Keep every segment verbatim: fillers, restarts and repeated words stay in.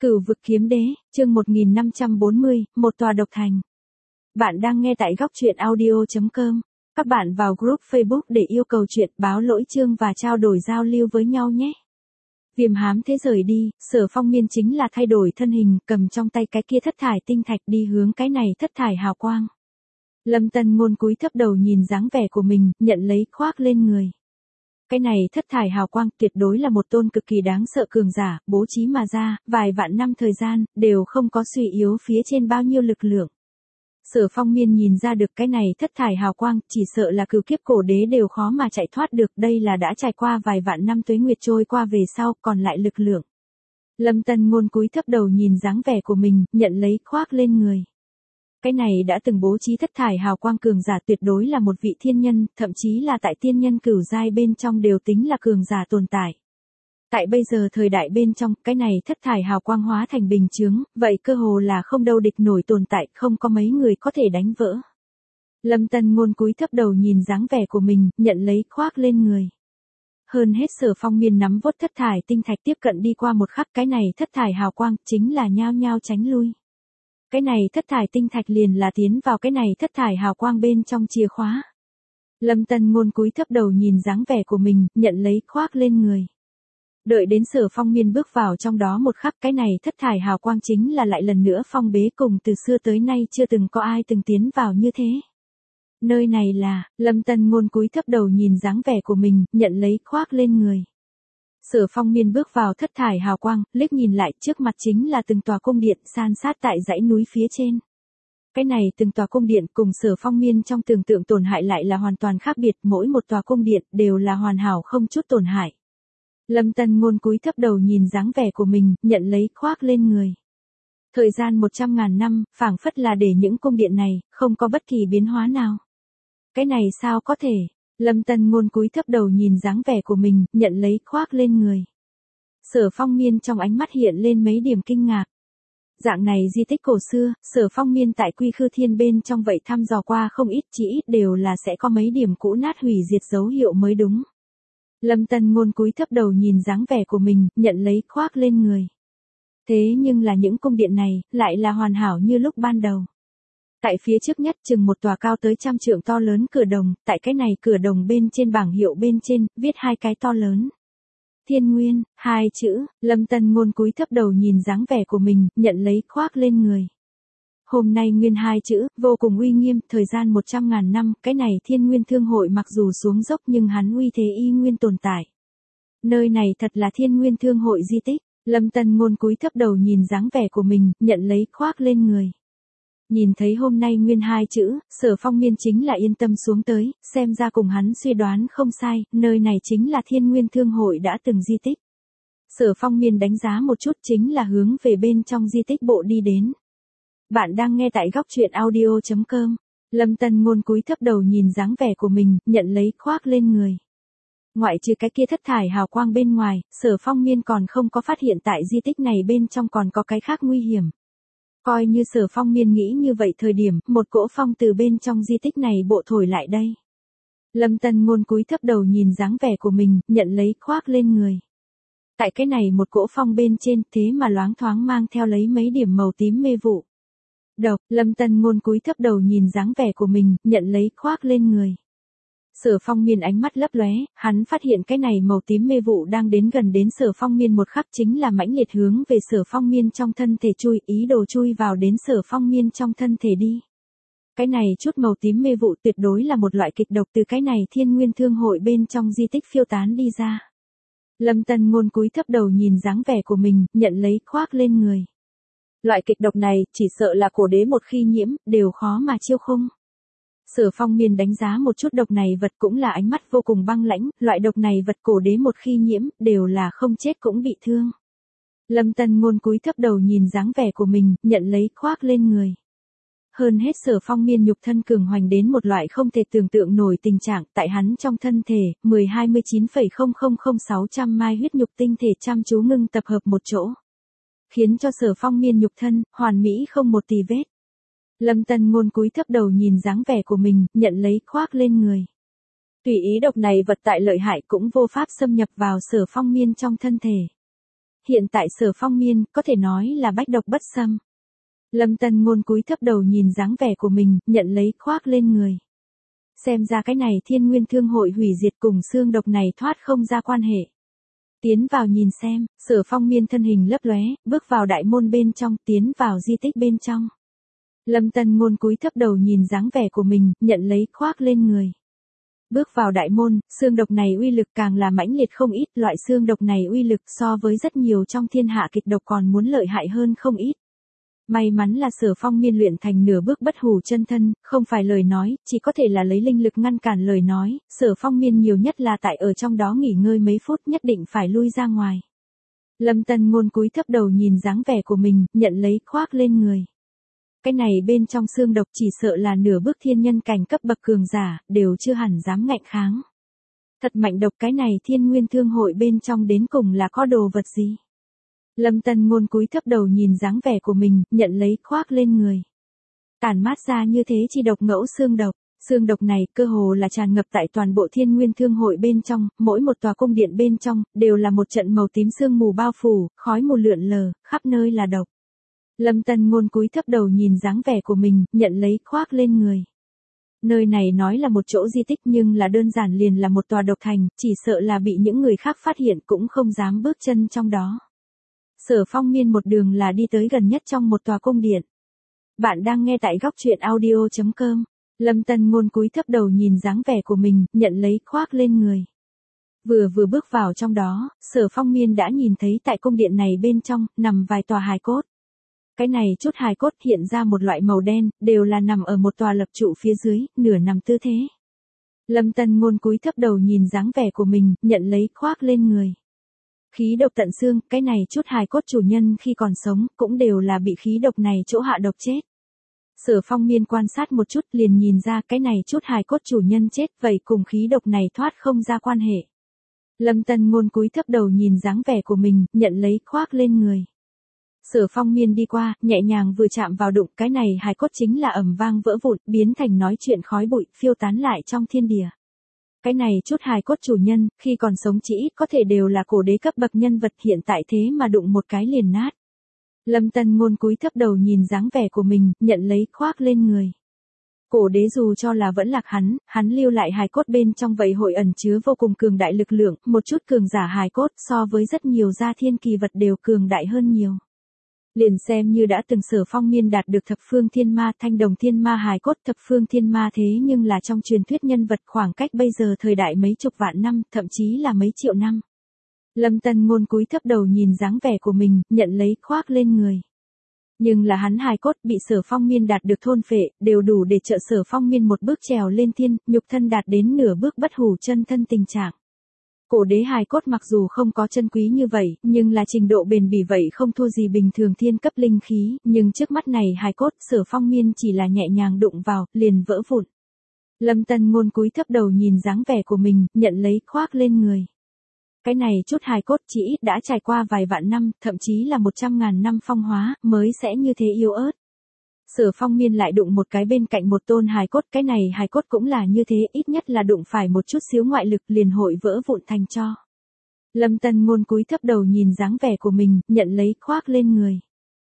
Cửu vực kiếm đế, chương một nghìn năm trăm bốn mươi, một tòa độc thành. Bạn đang nghe tại góc truyện audio chấm com. Các bạn vào group Facebook để yêu cầu chuyện, báo lỗi chương và trao đổi giao lưu với nhau nhé. Viêm hám thế rời đi, Sở Phong Miên chính là thay đổi thân hình, cầm trong tay cái kia thất thải tinh thạch đi hướng cái này thất thải hào quang. Lâm Tân Ngôn cúi thấp đầu nhìn dáng vẻ của mình, nhận lấy khoác lên người. Cái này thất thải hào quang tuyệt đối là một tôn cực kỳ đáng sợ cường giả, bố trí mà ra, vài vạn năm thời gian, đều không có suy yếu phía trên bao nhiêu lực lượng. Sở Phong Miên nhìn ra được cái này thất thải hào quang, chỉ sợ là cửu kiếp cổ đế đều khó mà chạy thoát được, đây là đã trải qua vài vạn năm tuế nguyệt trôi qua về sau, còn lại lực lượng. Lâm Tân Ngôn cúi thấp đầu nhìn dáng vẻ của mình, nhận lấy khoác lên người. Cái này đã từng bố trí thất thải hào quang cường giả tuyệt đối là một vị thiên nhân, thậm chí là tại tiên nhân cửu giai bên trong đều tính là cường giả tồn tại. Tại bây giờ thời đại bên trong, cái này thất thải hào quang hóa thành bình chướng, vậy cơ hồ là không đâu địch nổi tồn tại, không có mấy người có thể đánh vỡ. Lâm Tân Ngôn cúi thấp đầu nhìn dáng vẻ của mình, nhận lấy khoác lên người. Hơn hết Sở Phong Miên nắm vuốt thất thải tinh thạch tiếp cận đi qua một khắc, cái này thất thải hào quang chính là nhao nhao tránh lui. Cái này thất thải tinh thạch liền là tiến vào cái này thất thải hào quang bên trong chìa khóa. Lâm Tân Ngôn cúi thấp đầu nhìn dáng vẻ của mình, nhận lấy khoác lên người. Đợi đến Sở Phong Miên bước vào trong đó một khắc, cái này thất thải hào quang chính là lại lần nữa phong bế, cùng từ xưa tới nay chưa từng có ai từng tiến vào như thế. Nơi này là, Lâm Tân Ngôn cúi thấp đầu nhìn dáng vẻ của mình, nhận lấy khoác lên người. Sở Phong Miên bước vào thất thải hào quang, liếc nhìn lại, trước mặt chính là từng tòa cung điện san sát tại dãy núi phía trên. Cái này từng tòa cung điện cùng Sở Phong Miên trong tưởng tượng tổn hại lại là hoàn toàn khác biệt, mỗi một tòa cung điện đều là hoàn hảo không chút tổn hại. Lâm Tân Ngôn cúi thấp đầu nhìn dáng vẻ của mình, nhận lấy khoác lên người. Thời gian một trăm ngàn năm, phảng phất là để những cung điện này không có bất kỳ biến hóa nào. Cái này sao có thể? Lâm Tân Ngôn cúi thấp đầu nhìn dáng vẻ của mình, nhận lấy khoác lên người. Sở Phong Miên trong ánh mắt hiện lên mấy điểm kinh ngạc. Dạng này di tích cổ xưa, Sở Phong Miên tại Quy Khư Thiên bên trong vậy thăm dò qua không ít, chỉ ít đều là sẽ có mấy điểm cũ nát hủy diệt dấu hiệu mới đúng. Lâm Tân Ngôn cúi thấp đầu nhìn dáng vẻ của mình, nhận lấy khoác lên người. Thế nhưng là những cung điện này, lại là hoàn hảo như lúc ban đầu. Tại phía trước nhất chừng một tòa cao tới trăm trượng to lớn cửa đồng, tại cái này cửa đồng bên trên bảng hiệu bên trên, viết hai cái to lớn. Thiên Nguyên, hai chữ, Lâm Tân Ngôn cúi thấp đầu nhìn dáng vẻ của mình, nhận lấy khoác lên người. Hôm nay Nguyên hai chữ, vô cùng uy nghiêm, thời gian một trăm ngàn năm, cái này Thiên Nguyên Thương Hội mặc dù xuống dốc nhưng hắn uy thế y nguyên tồn tại. Nơi này thật là Thiên Nguyên Thương Hội di tích, Lâm Tân Ngôn cúi thấp đầu nhìn dáng vẻ của mình, nhận lấy khoác lên người. Nhìn thấy hôm nay Nguyên hai chữ, Sở Phong Miên chính là yên tâm xuống tới, xem ra cùng hắn suy đoán không sai, nơi này chính là Thiên Nguyên Thương Hội đã từng di tích. Sở Phong Miên đánh giá một chút chính là hướng về bên trong di tích bộ đi đến. Bạn đang nghe tại góc truyện audio chấm com. Lâm Tân Ngôn cúi thấp đầu nhìn dáng vẻ của mình, nhận lấy khoác lên người. Ngoại trừ cái kia thất thải hào quang bên ngoài, Sở Phong Miên còn không có phát hiện tại di tích này bên trong còn có cái khác nguy hiểm. Coi như Sở Phong Miên nghĩ như vậy thời điểm, một cỗ phong từ bên trong di tích này bộ thổi lại đây. Lâm Tân Ngôn cúi thấp đầu nhìn dáng vẻ của mình, nhận lấy khoác lên người. Tại cái này một cỗ phong bên trên, thế mà loáng thoáng mang theo lấy mấy điểm màu tím mê vụ. Độc, Lâm Tân Ngôn cúi thấp đầu nhìn dáng vẻ của mình, nhận lấy khoác lên người. Sở Phong Miên ánh mắt lấp lóe, hắn phát hiện cái này màu tím mê vụ đang đến gần đến Sở Phong Miên một khắc chính là mãnh liệt hướng về Sở Phong Miên trong thân thể chui, ý đồ chui vào đến Sở Phong Miên trong thân thể đi. Cái này chút màu tím mê vụ tuyệt đối là một loại kịch độc từ cái này Thiên Nguyên Thương Hội bên trong di tích phiêu tán đi ra. Lâm Tân Ngôn cúi thấp đầu nhìn dáng vẻ của mình, nhận lấy khoác lên người. Loại kịch độc này, chỉ sợ là cổ đế một khi nhiễm, đều khó mà chiêu khung. Sở Phong Miên đánh giá một chút độc này vật cũng là ánh mắt vô cùng băng lãnh, loại độc này vật cổ đế một khi nhiễm, đều là không chết cũng bị thương. Lâm Tân Ngôn cúi thấp đầu nhìn dáng vẻ của mình, nhận lấy khoác lên người. Hơn hết Sở Phong Miên nhục thân cường hoành đến một loại không thể tưởng tượng nổi tình trạng, tại hắn trong thân thể, mười hai mươi chín phẩy không không không sáu trăm mai huyết nhục tinh thể chăm chú ngưng tập hợp một chỗ. Khiến cho Sở Phong Miên nhục thân, hoàn mỹ không một tì vết. Lâm Tân Ngôn cúi thấp đầu nhìn dáng vẻ của mình, nhận lấy khoác lên người. Tùy ý độc này vật tại lợi hại cũng vô pháp xâm nhập vào Sở Phong Miên trong thân thể. hiện tại Sở Phong Miên có thể nói là bách độc bất xâm. Lâm Tân Ngôn cúi thấp đầu nhìn dáng vẻ của mình, nhận lấy khoác lên người. Xem ra cái này Thiên Nguyên Thương hội hủy diệt cùng xương độc này thoát không ra quan hệ. Tiến vào nhìn xem, Sở Phong Miên thân hình lấp lóe, bước vào đại môn bên trong, tiến vào di tích bên trong. Lâm Tân Ngôn cúi thấp đầu nhìn dáng vẻ của mình, nhận lấy khoác lên người. Bước vào đại môn, xương độc này uy lực càng là mãnh liệt không ít, loại xương độc này uy lực so với rất nhiều trong thiên hạ kịch độc còn muốn lợi hại hơn không ít. May mắn là Sở Phong Miên luyện thành nửa bước bất hủ chân thân, không phải lời nói, chỉ có thể là lấy linh lực ngăn cản lời nói, Sở Phong Miên nhiều nhất là tại ở trong đó nghỉ ngơi mấy phút nhất định phải lui ra ngoài. Lâm Tân Ngôn cúi thấp đầu nhìn dáng vẻ của mình, nhận lấy khoác lên người. Cái này bên trong xương độc chỉ sợ là nửa bước thiên nhân cảnh cấp bậc cường giả, đều chưa hẳn dám ngạnh kháng. Thật mạnh độc, cái này Thiên Nguyên Thương hội bên trong đến cùng là có đồ vật gì? Lâm Tân Ngôn cúi thấp đầu nhìn dáng vẻ của mình, nhận lấy khoác lên người. Tản mát ra như thế chi độc ngẫu xương độc, xương độc này cơ hồ là tràn ngập tại toàn bộ Thiên Nguyên Thương hội bên trong, mỗi một tòa cung điện bên trong, đều là một trận màu tím sương mù bao phủ, khói mù lượn lờ, khắp nơi là độc. Lâm Tân Ngôn cúi thấp đầu nhìn dáng vẻ của mình, nhận lấy khoác lên người. Nơi này nói là một chỗ di tích nhưng là đơn giản liền là một tòa độc thành, chỉ sợ là bị những người khác phát hiện cũng không dám bước chân trong đó. Sở Phong Miên một đường là đi tới gần nhất trong một tòa cung điện. Bạn đang nghe tại góc truyện audio chấm com. Lâm Tân Ngôn cúi thấp đầu nhìn dáng vẻ của mình, nhận lấy khoác lên người. Vừa vừa bước vào trong đó, Sở Phong Miên đã nhìn thấy tại cung điện này bên trong, nằm vài tòa hài cốt. Cái này chút hài cốt hiện ra một loại màu đen, đều là nằm ở một tòa lập trụ phía dưới, nửa nằm tư thế. Lâm Tân Ngôn cúi thấp đầu nhìn dáng vẻ của mình, nhận lấy khoác lên người. Khí độc tận xương, cái này chút hài cốt chủ nhân khi còn sống, cũng đều là bị khí độc này chỗ hạ độc chết. Sở Phong Miên quan sát một chút liền nhìn ra cái này chút hài cốt chủ nhân chết, vậy cùng khí độc này thoát không ra quan hệ. Lâm Tân Ngôn cúi thấp đầu nhìn dáng vẻ của mình, nhận lấy khoác lên người. Sở Phong Miên đi qua, nhẹ nhàng vừa chạm vào đụng, cái này hài cốt chính là ầm vang vỡ vụn, biến thành nói chuyện khói bụi, phiêu tán lại trong thiên địa. Cái này chút hài cốt chủ nhân, khi còn sống chỉ ít có thể đều là cổ đế cấp bậc nhân vật, hiện tại thế mà đụng một cái liền nát. Lâm Tân Ngôn cúi thấp đầu nhìn dáng vẻ của mình, nhận lấy khoác lên người. Cổ đế dù cho là vẫn lạc hắn, hắn lưu lại hài cốt bên trong vậy hội ẩn chứa vô cùng cường đại lực lượng, một chút cường giả hài cốt so với rất nhiều gia thiên kỳ vật đều cường đại hơn nhiều. Liền xem như đã từng Sở Phong Miên đạt được thập phương thiên ma, thanh đồng thiên ma hài cốt, thập phương thiên ma thế nhưng là trong truyền thuyết nhân vật, khoảng cách bây giờ thời đại mấy chục vạn năm, thậm chí là mấy triệu năm. Lâm Tân Ngôn cúi thấp đầu nhìn dáng vẻ của mình, nhận lấy khoác lên người. Nhưng là hắn hài cốt bị Sở Phong Miên đạt được thôn phệ, đều đủ để trợ Sở Phong Miên một bước trèo lên thiên, nhục thân đạt đến nửa bước bất hủ chân thân tình trạng. Cổ đế hài cốt mặc dù không có chân quý như vậy, nhưng là trình độ bền bỉ vậy không thua gì bình thường thiên cấp linh khí, nhưng trước mắt này hài cốt Sở Phong Miên chỉ là nhẹ nhàng đụng vào, liền vỡ vụn. Lâm Tân Ngôn cúi thấp đầu nhìn dáng vẻ của mình, nhận lấy khoác lên người. Cái này chút hài cốt chỉ ít đã trải qua vài vạn năm, thậm chí là một trăm ngàn năm phong hóa, mới sẽ như thế yếu ớt. Sở Phong Miên lại đụng một cái bên cạnh một tôn hài cốt, cái này hài cốt cũng là như thế, ít nhất là đụng phải một chút xíu ngoại lực liền hội vỡ vụn thành tro. Lâm Tân Ngôn cúi thấp đầu nhìn dáng vẻ của mình, nhận lấy khoác lên người.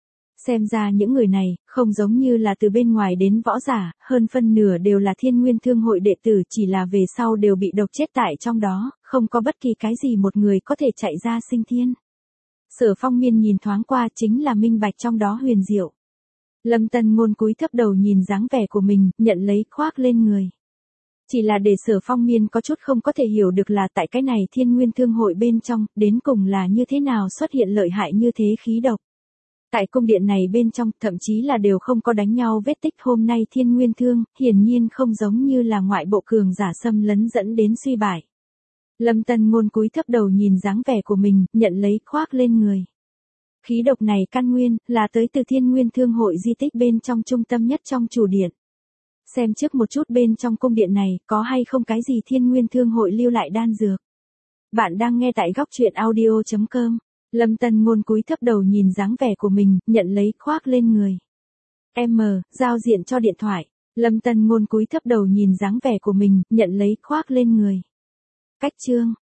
Xem ra những người này, không giống như là từ bên ngoài đến võ giả, hơn phân nửa đều là Thiên Nguyên Thương hội đệ tử, chỉ là về sau đều bị độc chết tại trong đó, không có bất kỳ cái gì một người có thể chạy ra sinh thiên. Sở Phong Miên nhìn thoáng qua chính là minh bạch trong đó huyền diệu. Lâm Tân Ngôn cúi thấp đầu nhìn dáng vẻ của mình, nhận lấy khoác lên người. Chỉ là để Sở Phong Miên có chút không có thể hiểu được là tại cái này Thiên Nguyên Thương hội bên trong, đến cùng là như thế nào xuất hiện lợi hại như thế khí độc. Tại cung điện này bên trong, thậm chí là đều không có đánh nhau vết tích, hôm nay Thiên Nguyên Thương, hiển nhiên không giống như là ngoại bộ cường giả xâm lấn dẫn đến suy bại. Lâm Tân Ngôn cúi thấp đầu nhìn dáng vẻ của mình, nhận lấy khoác lên người. Khí độc này căn nguyên, là tới từ Thiên Nguyên Thương hội di tích bên trong trung tâm nhất trong chủ điện. Xem trước một chút bên trong cung điện này, có hay không cái gì Thiên Nguyên Thương hội lưu lại đan dược. Bạn đang nghe tại góc truyện audio chấm com. Lâm Tân Ngôn cúi thấp đầu nhìn dáng vẻ của mình, nhận lấy khoác lên người. M, giao diện cho điện thoại. Lâm Tân Ngôn cúi thấp đầu nhìn dáng vẻ của mình, nhận lấy khoác lên người. Cách chương,